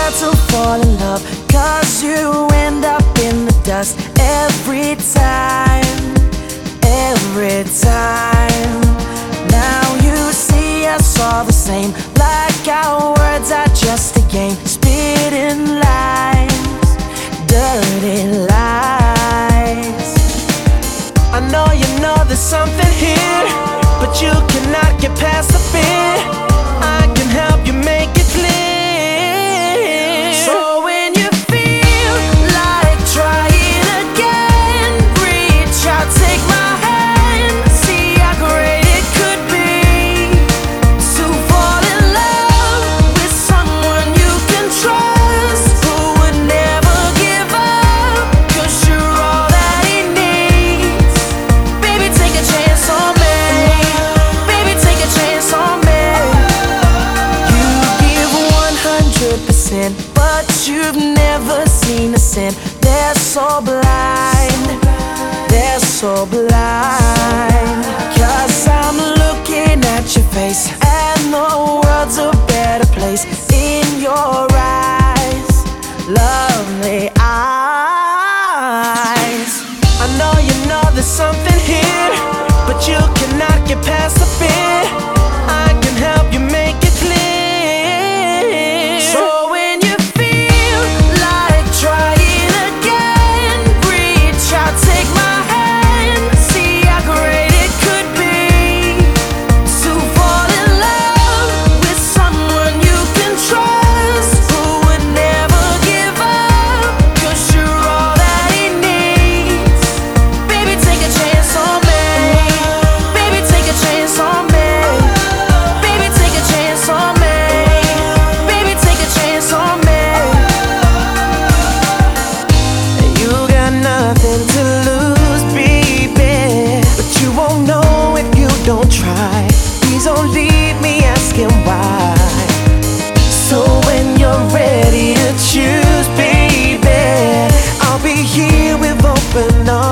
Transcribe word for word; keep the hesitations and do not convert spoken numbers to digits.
scared to fall in love, 'cause you end up in the dust every time, every time. Now you see us all the same, like our words are just a game, spitting lies, dirty lies. I know you know there's something here, but you cannot get past the fear. I can help you make it clear. So when you feel like trying again, reach out, take my hand, see how great it could be to fall in love with someone you can trust, who would never give up, 'cause you're all that he needs. Baby, take a chance on me. Baby, take a chance on me. You give one hundred percent, but you've never seen a sin. They're so blind, they're so blind. 'Cause I'm looking at your face, and the world's a better place in your eyes, lovely eyes. I know you know there's something here, but you cannot get past the fear. I can help you make it clear. So when you feel like trying again, reach out, take my hand, see how great it could be to fall in love with someone you can trust, who would never give up, 'cause you're all that he needs. Baby, take a chance on me. Baby, take a chance on me. Baby, take a chance on me. Baby, take a chance on me. You got nothing to lose, baby, but you won't know if you don't try. Please don't leave me asking why. So when you're ready to choose, baby, I'll be here with open arms.